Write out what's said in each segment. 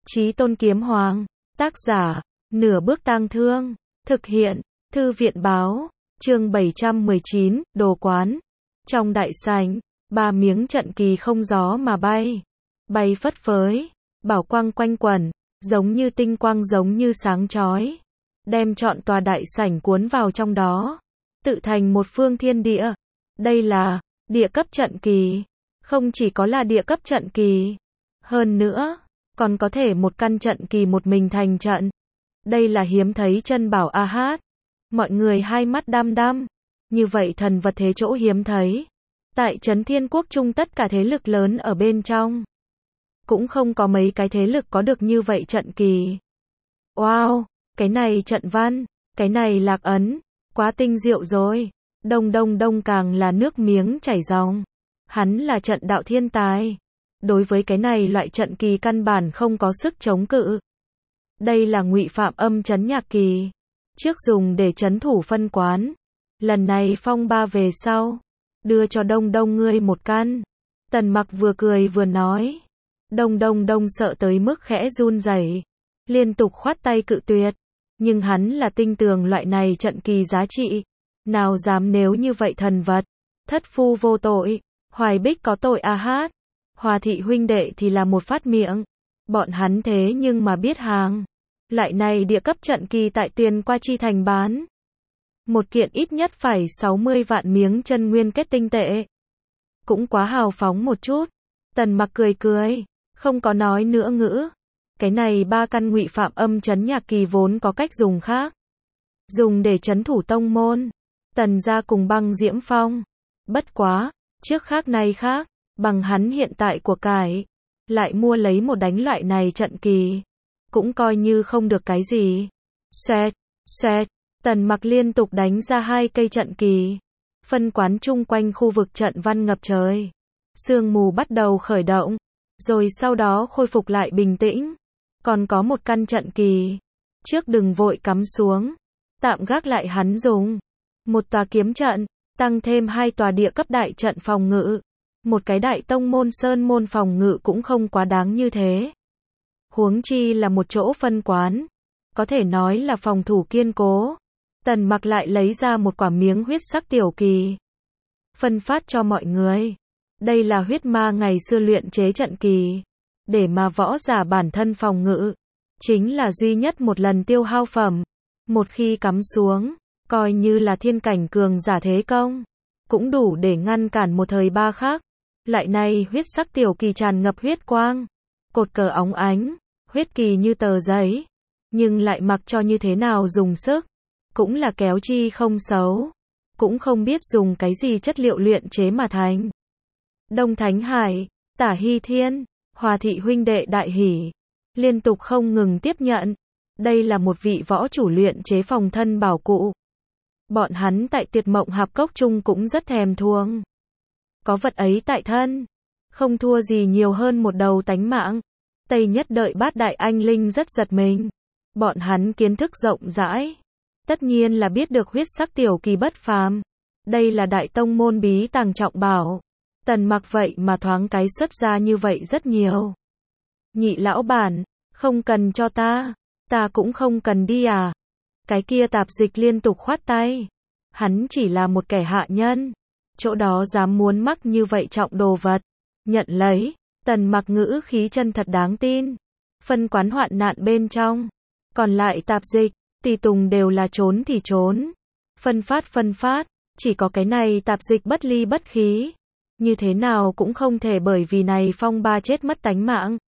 Chí Tôn Kiếm Hoàng, tác giả, Nửa Bước Tang Thương, thực hiện, Thư viện Báo, chương 719, Đồ Quán. Trong đại sảnh, 3 miếng trận kỳ không gió mà bay, bay phất phới, bảo quang quanh quẩn, giống như tinh quang giống như sáng chói, đem trọn tòa đại sảnh cuốn vào trong đó, tự thành một phương thiên địa. Đây là địa cấp trận kỳ, không chỉ có là địa cấp trận kỳ, hơn nữa, còn có thể một căn trận kỳ một mình thành trận. Đây là hiếm thấy chân bảo a hát. Mọi người hai mắt đăm đăm, như vậy thần vật thế chỗ hiếm thấy. Tại Trấn Thiên Quốc Trung tất cả thế lực lớn ở bên trong, cũng không có mấy cái thế lực có được như vậy trận kỳ. Wow, cái này trận văn, cái này lạc ấn, quá tinh diệu rồi. Đông đông đông càng là nước miếng chảy ròng. Hắn là trận đạo thiên tài. Đối với cái này loại trận kỳ căn bản không có sức chống cự. Đây là Ngụy Phạm Âm trấn nhạc kỳ, trước dùng để trấn thủ phân quán. Lần này phong ba về sau, đưa cho Đông Đông ngươi một căn. Tần Mặc vừa cười vừa nói. Đông Đông Đông sợ tới mức khẽ run rẩy, liên tục khoát tay cự tuyệt. Nhưng hắn là tin tưởng loại này trận kỳ giá trị, nào dám nếu như vậy thần vật. Thất phu vô tội, Hoài Bích có tội a hát. Hòa thị huynh đệ thì là một phát miệng. Bọn hắn thế nhưng mà biết hàng. Lại này địa cấp trận kỳ tại Tuyền Qua Chi Thành bán. Một kiện ít nhất phải 60 vạn miếng chân nguyên kết tinh tệ. Cũng quá hào phóng một chút. Tần Mặc cười cười, không có nói nữa ngữ. Cái này 3 căn Ngụy Phạm Âm trấn nhạc kỳ vốn có cách dùng khác. Dùng để trấn thủ tông môn. Tần gia cùng Băng Diễm Phong. Bất quá, trước khác nay khác. Bằng hắn hiện tại của cải, lại mua lấy một đánh loại này trận kỳ, cũng coi như không được cái gì. Xẹt, xẹt, Tần Mặc liên tục đánh ra 2 cây trận kỳ. Phân quán chung quanh khu vực trận văn ngập trời. Sương mù bắt đầu khởi động, rồi sau đó khôi phục lại bình tĩnh. Còn có một căn trận kỳ, trước đừng vội cắm xuống, tạm gác lại hắn dùng. Một tòa kiếm trận, tăng thêm 2 tòa địa cấp đại trận phòng ngự. Một cái đại tông môn sơn môn phòng ngự cũng không quá đáng như thế. Huống chi là một chỗ phân quán, có thể nói là phòng thủ kiên cố. Tần Mặc lại lấy ra một quả miếng huyết sắc tiểu kỳ, phân phát cho mọi người. Đây là huyết ma ngày xưa luyện chế trận kỳ, để mà võ giả bản thân phòng ngự, chính là duy nhất một lần tiêu hao phẩm. Một khi cắm xuống, coi như là thiên cảnh cường giả thế công, cũng đủ để ngăn cản một thời ba khác. Lại này huyết sắc tiểu kỳ tràn ngập huyết quang, cột cờ óng ánh, huyết kỳ như tờ giấy, nhưng lại mặc cho như thế nào dùng sức, cũng là kéo chi không xấu, cũng không biết dùng cái gì chất liệu luyện chế mà thành. Đông Thánh Hải, Tả Hy Thiên, Hòa thị huynh đệ đại hỉ, liên tục không ngừng tiếp nhận. Đây là một vị võ chủ luyện chế phòng thân bảo cụ. Bọn hắn tại Tuyệt Mộng Hạp Cốc chung cũng rất thèm thuồng. Có vật ấy tại thân, không thua gì nhiều hơn một đầu tánh mạng. Tây Nhất Đợi Bát đại anh linh rất giật mình. Bọn hắn kiến thức rộng rãi, tất nhiên là biết được huyết sắc tiểu kỳ bất phàm. Đây là đại tông môn bí tàng trọng bảo. Tần Mặc vậy mà thoáng cái xuất ra như vậy rất nhiều. Nhị lão bản, không cần cho ta cũng không cần đi à. Cái kia tạp dịch liên tục khoát tay. Hắn chỉ là một kẻ hạ nhân, chỗ đó dám muốn mắc như vậy trọng đồ vật. Nhận lấy. Tần Mặc ngữ khí chân thật đáng tin. Phân quán hoạn nạn bên trong, còn lại tạp dịch, tùy tùng đều là trốn thì trốn, phân phát, chỉ có cái này tạp dịch bất ly bất khí, như thế nào cũng không thể bởi vì này phong ba chết mất tánh mạng.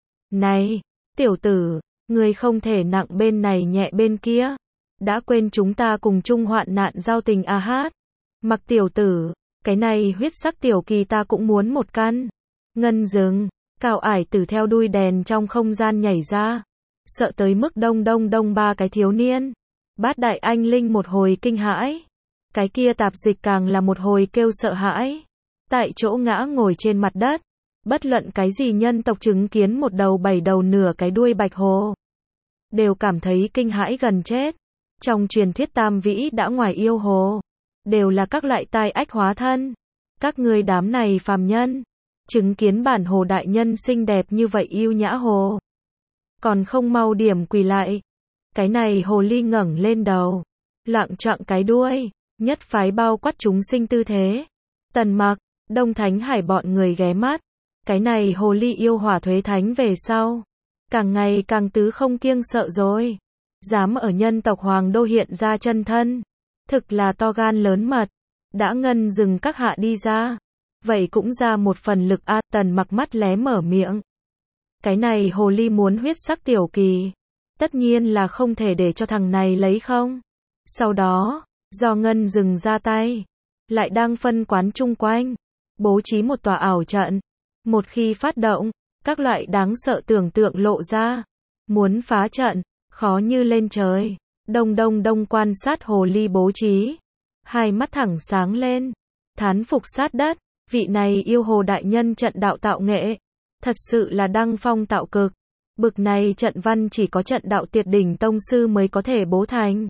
Này, tiểu tử, ngươi không thể nặng bên này nhẹ bên kia, đã quên chúng ta cùng chung hoạn nạn giao tình a hát. Mặc tiểu tử, cái này huyết sắc tiểu kỳ ta cũng muốn một căn. Ngân rừng, Cao Ải Tử theo đuôi đèn trong không gian nhảy ra, sợ tới mức đông đông đông 3 cái thiếu niên. Bát đại anh linh một hồi kinh hãi, cái kia tạp dịch càng là một hồi kêu sợ hãi, tại chỗ ngã ngồi trên mặt đất. Bất luận cái gì nhân tộc chứng kiến một đầu 7 đầu nửa cái đuôi bạch hồ, đều cảm thấy kinh hãi gần chết. Trong truyền thuyết tam vĩ đã ngoài yêu hồ, đều là các loại tai ách hóa thân. Các ngươi đám này phàm nhân, chứng kiến bản hồ đại nhân xinh đẹp như vậy yêu nhã hồ, còn không mau điểm quỳ lại. Cái này hồ ly ngẩng lên đầu, loạng choạng cái đuôi, nhất phái bao quát chúng sinh tư thế. Tần Mặc, Đông Thánh Hải bọn người ghé mắt. Cái này hồ ly yêu hỏa thuế thánh về sau, càng ngày càng tứ không kiêng sợ rồi. Dám ở nhân tộc Hoàng Đô hiện ra chân thân. Thực là to gan lớn mật. Đã ngân dừng các hạ đi ra. Vậy cũng ra một phần lực a. Tần Mặc mắt lé mở miệng. Cái này hồ ly muốn huyết sắc tiểu kỳ. Tất nhiên là không thể để cho thằng này lấy không. Sau đó, do ngân dừng ra tay. Lại đang phân quán chung quanh. Bố trí một tòa ảo trận. Một khi phát động, các loại đáng sợ tưởng tượng lộ ra. Muốn phá trận, khó như lên trời. Đông quan sát hồ ly bố trí. Hai mắt thẳng sáng lên. Thán phục sát đất. Vị này yêu hồ đại nhân trận đạo tạo nghệ. Thật sự là đăng phong tạo cực. Bực này trận văn chỉ có trận đạo tuyệt đỉnh tông sư mới có thể bố thành.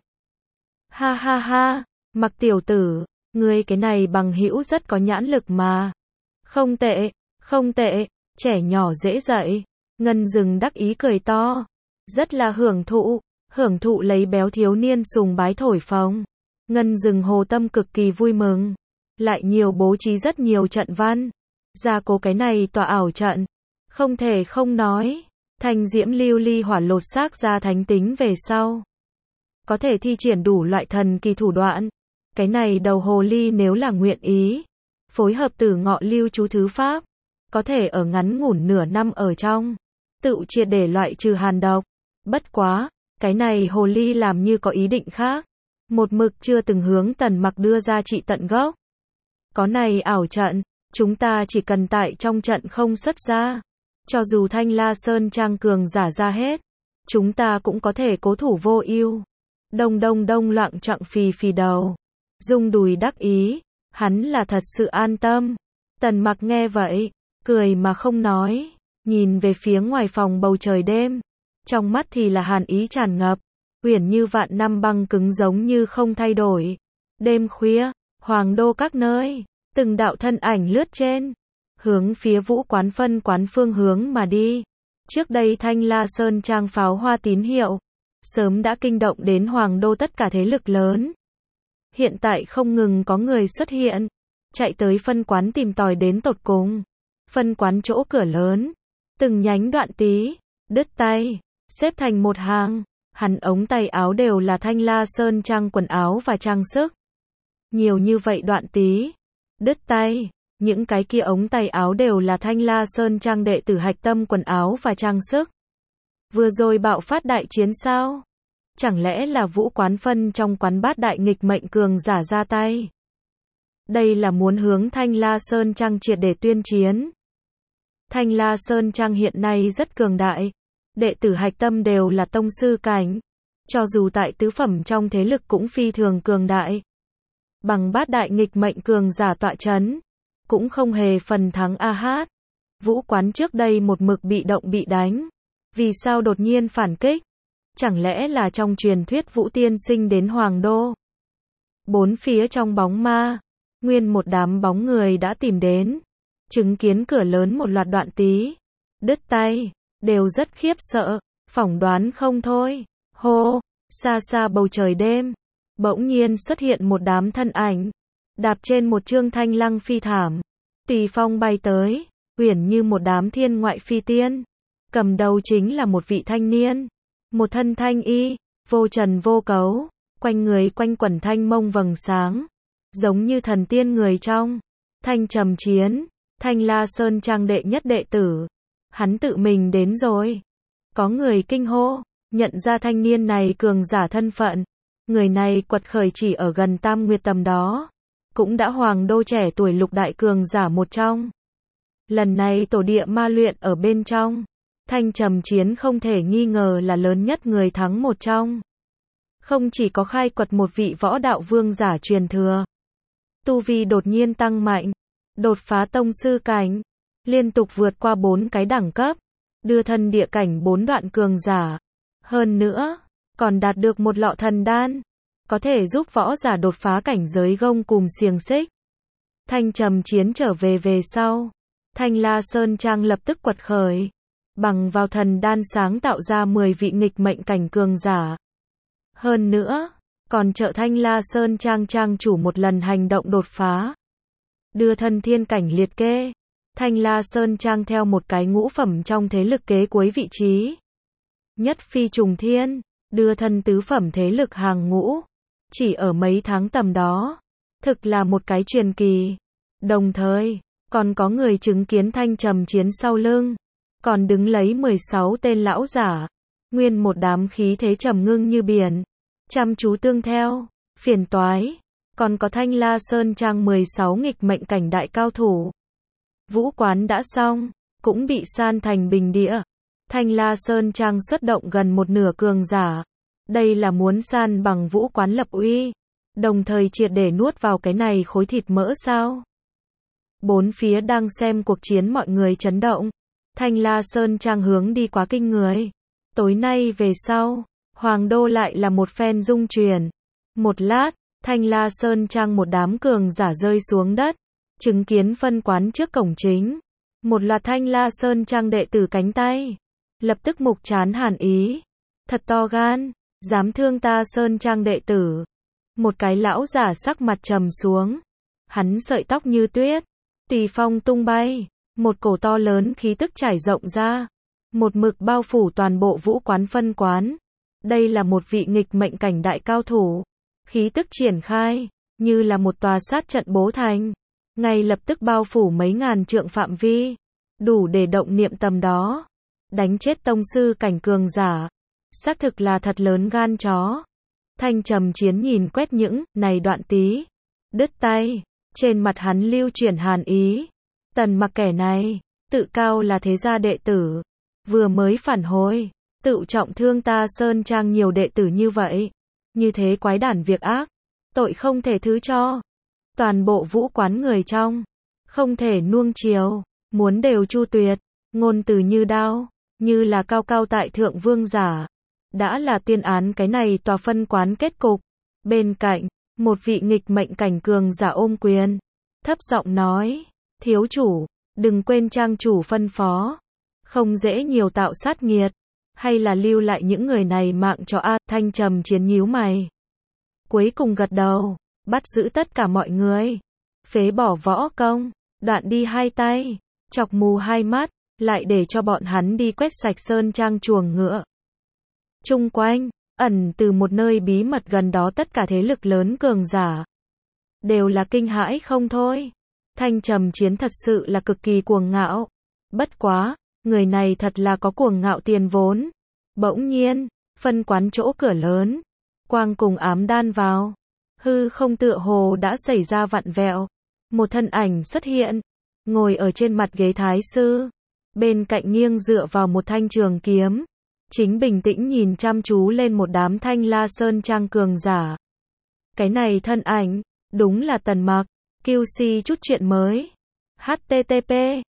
Ha ha ha, Mặc tiểu tử, ngươi cái này bằng hữu rất có nhãn lực mà. Không tệ, không tệ, trẻ nhỏ dễ dạy. Ngân Dừng đắc ý cười to. Rất là hưởng thụ lấy béo thiếu niên sùng bái thổi phồng. Ngân Dừng hồ tâm cực kỳ vui mừng. Lại nhiều bố trí rất nhiều trận văn. Gia cố cái này tòa ảo trận. Không thể không nói. Thanh diễm lưu ly hỏa lột xác ra thánh tính về sau. Có thể thi triển đủ loại thần kỳ thủ đoạn. Cái này đầu hồ ly nếu là nguyện ý. Phối hợp Tử Ngọ lưu chú thứ pháp. Có thể ở ngắn ngủn nửa năm ở trong. Tự triệt để loại trừ hàn độc. Bất quá, cái này hồ ly làm như có ý định khác. Một mực chưa từng hướng Tần Mặc đưa ra trị tận gốc. Có này ảo trận, chúng ta chỉ cần tại trong trận không xuất ra. Cho dù Thanh La Sơn Trang cường giả ra hết, chúng ta cũng có thể cố thủ vô ưu. Đông loạng choạng phì đầu. Rung đùi đắc ý, hắn là thật sự an tâm. Tần Mặc nghe vậy, cười mà không nói, nhìn về phía ngoài phòng bầu trời đêm. Trong mắt thì là hàn ý tràn ngập, uyển như vạn năm băng cứng giống như không thay đổi. Đêm khuya, Hoàng Đô các nơi, từng đạo thân ảnh lướt trên, hướng phía Vũ Quán phân quán phương hướng mà đi. Trước đây Thanh La Sơn Trang pháo hoa tín hiệu, sớm đã kinh động đến Hoàng Đô tất cả thế lực lớn. Hiện tại không ngừng có người xuất hiện, chạy tới phân quán tìm tòi đến tột cùng. Phân quán chỗ cửa lớn, từng nhánh đoạn tí, đứt tay, xếp thành một hàng, hắn ống tay áo đều là Thanh La Sơn Trang quần áo và trang sức. Nhiều như vậy đoạn tí, đứt tay, những cái kia ống tay áo đều là Thanh La Sơn Trang đệ tử hạch tâm quần áo và trang sức. Vừa rồi bạo phát đại chiến sao? Chẳng lẽ là Vũ Quán phân trong quán bát đại nghịch mệnh cường giả ra tay? Đây là muốn hướng Thanh La Sơn Trang triệt để tuyên chiến. Thanh La Sơn Trang hiện nay rất cường đại, đệ tử hạch tâm đều là tông sư cảnh, cho dù tại tứ phẩm trong thế lực cũng phi thường cường đại. Bằng bát đại nghịch mệnh cường giả tọa chấn, cũng không hề phần thắng a hát. Vũ Quán trước đây một mực bị động bị đánh, vì sao đột nhiên phản kích? Chẳng lẽ là trong truyền thuyết Vũ Tiên Sinh đến Hoàng Đô? Bốn phía trong bóng ma, nguyên một đám bóng người đã tìm đến, chứng kiến cửa lớn một loạt đoạn tí, đứt tay, đều rất khiếp sợ, phỏng đoán không thôi. Hô, xa xa bầu trời đêm, bỗng nhiên xuất hiện một đám thân ảnh, đạp trên một trương thanh lăng phi thảm, tùy phong bay tới, uyển như một đám thiên ngoại phi tiên. Cầm đầu chính là một vị thanh niên, một thân thanh y, vô trần vô cấu, quanh người quanh quẩn thanh mông vầng sáng, giống như thần tiên người trong. Thanh Trầm Chiến, Thanh La Sơn Trang đệ nhất đệ tử, hắn tự mình đến rồi. Có người kinh hô, nhận ra thanh niên này cường giả thân phận. Người này quật khởi chỉ ở gần Tam Nguyệt tầm đó, cũng đã Hoàng Đô trẻ tuổi lục đại cường giả một trong. Lần này tổ địa ma luyện ở bên trong, Thanh Trầm Chiến không thể nghi ngờ là lớn nhất người thắng một trong. Không chỉ có khai quật một vị võ đạo vương giả truyền thừa, tu vi đột nhiên tăng mạnh, đột phá tông sư cảnh, liên tục vượt qua 4 cái đẳng cấp, đưa thân địa cảnh 4 đoạn cường giả. Hơn nữa, còn đạt được một lọ thần đan, có thể giúp võ giả đột phá cảnh giới gông cùm xiềng xích. Thanh Trầm Chiến trở về về sau, Thanh La Sơn Trang lập tức quật khởi. bằng vào thần đan sáng tạo ra 10 vị nghịch mệnh cảnh cường giả. Hơn nữa, còn trợ Thanh La Sơn Trang trang chủ một lần hành động đột phá. Đưa thân thiên cảnh liệt kê. Thanh La Sơn Trang theo một cái ngũ phẩm trong thế lực kế cuối vị trí. Nhất phi trùng thiên, đưa thân tứ phẩm thế lực hàng ngũ. Chỉ ở mấy tháng tầm đó. Thực là một cái truyền kỳ. Đồng thời, còn có người chứng kiến Thanh Trầm Chiến sau lưng. Còn đứng lấy 16 tên lão giả. Nguyên một đám khí thế trầm ngưng như biển. Chăm chú tương theo, phiền toái. Còn có Thanh La Sơn Trang 16 nghịch mệnh cảnh đại cao thủ. Vũ quán đã xong, cũng bị san thành bình địa. Thanh La Sơn Trang xuất động gần một nửa cường giả. Đây là muốn san bằng vũ quán lập uy. Đồng thời triệt để nuốt vào cái này khối thịt mỡ sao. Bốn phía đang xem cuộc chiến mọi người chấn động. Thanh La Sơn Trang hướng đi quá kinh người. Tối nay về sau, Hoàng Đô lại là một phen rung chuyển. Một lát, Thanh La Sơn Trang một đám cường giả rơi xuống đất. Chứng kiến phân quán trước cổng chính. Một loạt Thanh La Sơn Trang đệ tử cánh tay. Lập tức mục chán hàn ý. Thật to gan, dám thương ta Sơn Trang đệ tử. Một cái lão giả sắc mặt trầm xuống. Hắn sợi tóc như tuyết. Tùy phong tung bay. Một cổ to lớn khí tức trải rộng ra. Một mực bao phủ toàn bộ vũ quán phân quán. Đây là một vị nghịch mệnh cảnh đại cao thủ. Khí tức triển khai, như là một tòa sát trận bố thành. Ngay lập tức bao phủ mấy ngàn trượng phạm vi. Đủ để động niệm tầm đó. Đánh chết tông sư cảnh cường giả. Xác thực là thật lớn gan chó. Thanh Trầm Chiến nhìn quét những này đoạn tí. Đứt tay. Trên mặt hắn lưu chuyển hàn ý. Tần Mặc kẻ này, tự cao là thế gia đệ tử. Vừa mới phản hồi. Tự trọng thương ta Sơn Trang nhiều đệ tử như vậy. Như thế quái đản việc ác. Tội không thể thứ cho. Toàn bộ vũ quán người trong. Không thể nuông chiều. Muốn đều chu tuyệt. Ngôn từ như đao. Như là cao cao tại thượng vương giả. Đã là tuyên án cái này tòa phân quán kết cục. Bên cạnh, một vị nghịch mệnh cảnh cường giả ôm quyền. Thấp giọng nói. Thiếu chủ, đừng quên trang chủ phân phó. Không dễ nhiều tạo sát nghiệt. Hay là lưu lại những người này mạng cho A. Thanh Trầm Chiến nhíu mày. Cuối cùng gật đầu. Bắt giữ tất cả mọi người. Phế bỏ võ công. Đoạn đi hai tay. Chọc mù hai mắt. Lại để cho bọn hắn đi quét sạch Sơn Trang chuồng ngựa. Chung quanh, ẩn từ một nơi bí mật gần đó tất cả thế lực lớn cường giả. Đều là kinh hãi không thôi. Thanh Trầm Chiến thật sự là cực kỳ cuồng ngạo. Bất quá, người này thật là có cuồng ngạo tiền vốn. Bỗng nhiên, phân quán chỗ cửa lớn. Quang cùng ám đan vào. Hư không tựa hồ đã xảy ra vặn vẹo. Một thân ảnh xuất hiện. Ngồi ở trên mặt ghế thái sư. Bên cạnh nghiêng dựa vào một thanh trường kiếm. Chính bình tĩnh nhìn chăm chú lên một đám Thanh La Sơn Trang cường giả. Cái này thân ảnh, đúng là Tần Mặc. QC chút chuyện mới. http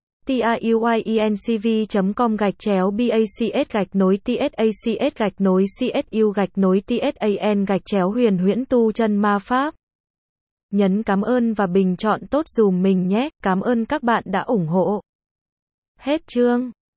tiuyinc.com/bacs-tsacs-csu-tsan-huyền huyễn tu chân ma pháp. Nhấn cảm ơn và bình chọn tốt dùm mình nhé. Cảm ơn các bạn đã ủng hộ. Hết chương.